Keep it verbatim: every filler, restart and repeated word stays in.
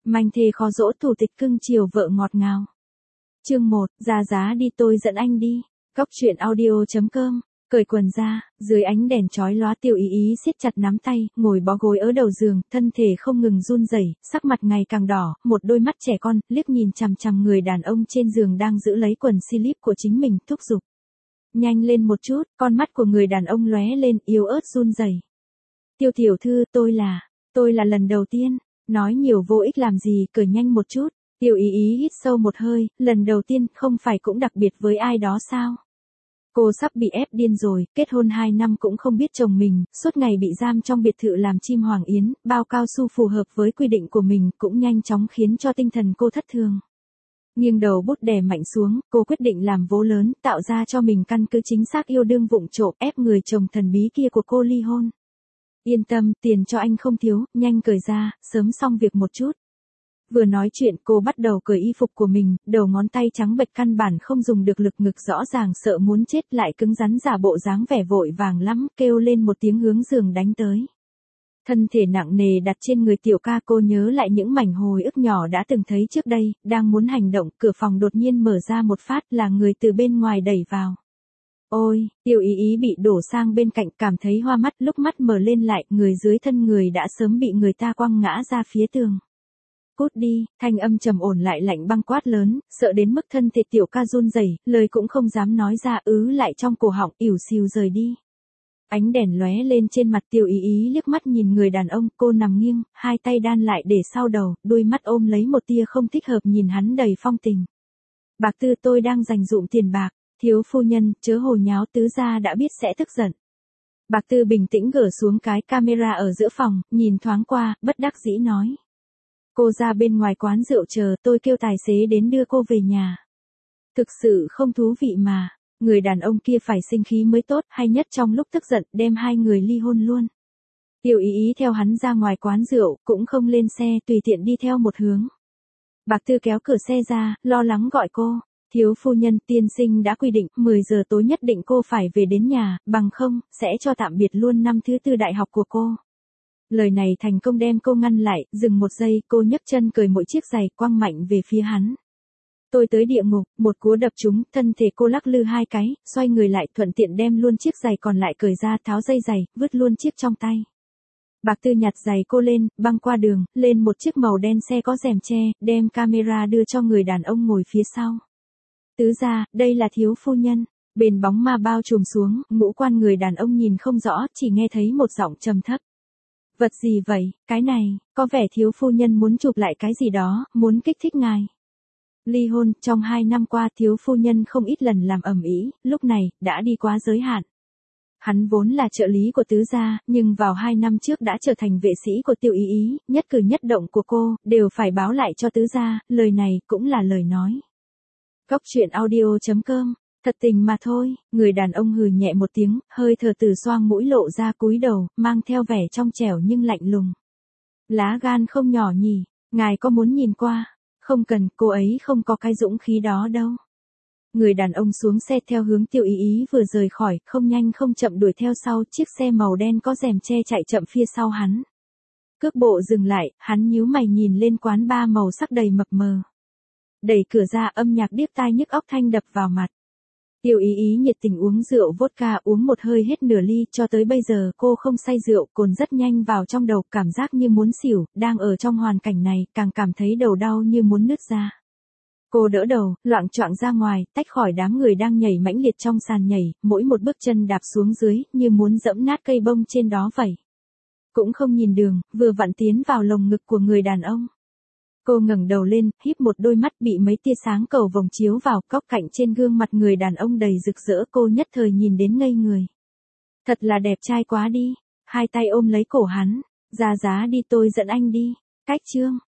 Manh thê khó dỗ thủ tịch cưng chiều vợ ngọt ngào. Chương một, ra giá đi tôi dẫn anh đi. Cóc truyện audio chấm com. Cởi quần ra, dưới ánh đèn chói lóa Tiêu Ý Ý siết chặt nắm tay, ngồi bó gối ở đầu giường, thân thể không ngừng run rẩy, sắc mặt ngày càng đỏ, một đôi mắt trẻ con, liếc nhìn chằm chằm người đàn ông trên giường đang giữ lấy quần slip của chính mình, thúc giục. Nhanh lên một chút, con mắt của người đàn ông lóe lên, yếu ớt run rẩy. Tiêu tiểu thư, tôi là, tôi là lần đầu tiên, nói nhiều vô ích làm gì, cởi nhanh một chút. Tiêu Ý Ý hít sâu một hơi, lần đầu tiên, không phải cũng đặc biệt với ai đó sao? Cô sắp bị ép điên rồi, kết hôn hai năm cũng không biết chồng mình, suốt ngày bị giam trong biệt thự làm chim hoàng yến, bao cao su phù hợp với quy định của mình cũng nhanh chóng khiến cho tinh thần cô thất thường. Nghiêng đầu bút đè mạnh xuống, cô quyết định làm vố lớn, tạo ra cho mình căn cứ chính xác yêu đương vụng trộm, ép người chồng thần bí kia của cô ly hôn. Yên tâm, tiền cho anh không thiếu, nhanh cởi ra, sớm xong việc một chút. Vừa nói chuyện cô bắt đầu cởi y phục của mình, đầu ngón tay trắng bệch căn bản không dùng được lực, ngực rõ ràng sợ muốn chết lại cứng rắn giả bộ dáng vẻ vội vàng lắm, kêu lên một tiếng hướng giường đánh tới. Thân thể nặng nề đặt trên người tiểu ca, cô nhớ lại những mảnh hồi ức nhỏ đã từng thấy trước đây, đang muốn hành động, cửa phòng đột nhiên mở ra một phát, là người từ bên ngoài đẩy vào. Ôi, Tiêu Ý Ý bị đổ sang bên cạnh, cảm thấy hoa mắt, lúc mắt mở lên lại, người dưới thân người đã sớm bị người ta quăng ngã ra phía tường. Cút đi, thanh âm trầm ổn lại lạnh băng quát lớn, sợ đến mức thân thể tiểu ca run rẩy, lời cũng không dám nói ra, ứ lại trong cổ họng, ỉu xìu rời đi. Ánh đèn lóe lên trên mặt Tiêu Ý Ý, liếc mắt nhìn người đàn ông, cô nằm nghiêng, hai tay đan lại để sau đầu, đôi mắt ôm lấy một tia không thích hợp nhìn hắn đầy phong tình. Bạc Tư, tôi đang dành dụm tiền bạc, thiếu phu nhân, chớ hồ nháo, tứ gia đã biết sẽ tức giận. Bạc Tư bình tĩnh gỡ xuống cái camera ở giữa phòng, nhìn thoáng qua, bất đắc dĩ nói. Cô ra bên ngoài quán rượu chờ, tôi kêu tài xế đến đưa cô về nhà. Thực sự không thú vị mà, người đàn ông kia phải sinh khí mới tốt, hay nhất trong lúc tức giận, đem hai người ly hôn luôn. Tiêu Ý Ý theo hắn ra ngoài quán rượu, cũng không lên xe, tùy tiện đi theo một hướng. Bạc Tư kéo cửa xe ra, lo lắng gọi cô. Thiếu phu nhân, tiên sinh đã quy định, mười giờ tối nhất định cô phải về đến nhà, bằng không, sẽ cho tạm biệt luôn năm thứ tư đại học của cô. Lời này thành công đem cô ngăn lại, dừng một giây, cô nhấc chân cởi mỗi chiếc giày, quăng mạnh về phía hắn. Tôi tới địa ngục, một cú đập trúng, thân thể cô lắc lư hai cái, xoay người lại, thuận tiện đem luôn chiếc giày còn lại cởi ra, tháo dây giày, vứt luôn chiếc trong tay. Bạc Tư nhặt giày cô lên, băng qua đường, lên một chiếc màu đen xe có rèm che, đem camera đưa cho người đàn ông ngồi phía sau. Tứ gia, đây là thiếu phu nhân. Bên bóng ma bao trùm xuống, ngũ quan người đàn ông nhìn không rõ, chỉ nghe thấy một giọng trầm thấp. Vật gì vậy, cái này, có vẻ thiếu phu nhân muốn chụp lại cái gì đó, muốn kích thích ngài. Ly hôn, trong hai năm qua thiếu phu nhân không ít lần làm ầm ĩ, lúc này, đã đi quá giới hạn. Hắn vốn là trợ lý của tứ gia, nhưng vào hai năm trước đã trở thành vệ sĩ của Tiêu Ý Ý, nhất cử nhất động của cô, đều phải báo lại cho tứ gia, lời này cũng là lời nói. Cóc truyện audio chấm com. Thật tình mà thôi, người đàn ông hừ nhẹ một tiếng, hơi thở từ xoang mũi lộ ra cúi đầu, mang theo vẻ trong trẻo nhưng lạnh lùng. Lá gan không nhỏ nhỉ, ngài có muốn nhìn qua? Không cần, cô ấy không có cái dũng khí đó đâu. Người đàn ông xuống xe theo hướng Tiêu Ý Ý vừa rời khỏi, không nhanh không chậm đuổi theo sau, chiếc xe màu đen có rèm che chạy chậm phía sau hắn. Cước bộ dừng lại, hắn nhíu mày nhìn lên quán bar màu sắc đầy mập mờ. Đẩy cửa ra, âm nhạc điếc tai nhức óc thanh đập vào mặt. Tiêu Ý Ý nhiệt tình uống rượu vodka, uống một hơi hết nửa ly, cho tới bây giờ cô không say rượu, cồn rất nhanh vào trong đầu, cảm giác như muốn xỉu, đang ở trong hoàn cảnh này, càng cảm thấy đầu đau như muốn nứt ra. Cô đỡ đầu, loạng choạng ra ngoài, tách khỏi đám người đang nhảy mãnh liệt trong sàn nhảy, mỗi một bước chân đạp xuống dưới, như muốn dẫm nát cây bông trên đó vậy. Cũng không nhìn đường, vừa vặn tiến vào lồng ngực của người đàn ông. Cô ngẩng đầu lên, híp một đôi mắt bị mấy tia sáng cầu vồng chiếu vào, góc cạnh trên gương mặt người đàn ông đầy rực rỡ, cô nhất thời nhìn đến ngây người. Thật là đẹp trai quá đi, hai tay ôm lấy cổ hắn, ra giá đi tôi dẫn anh đi, cách chương.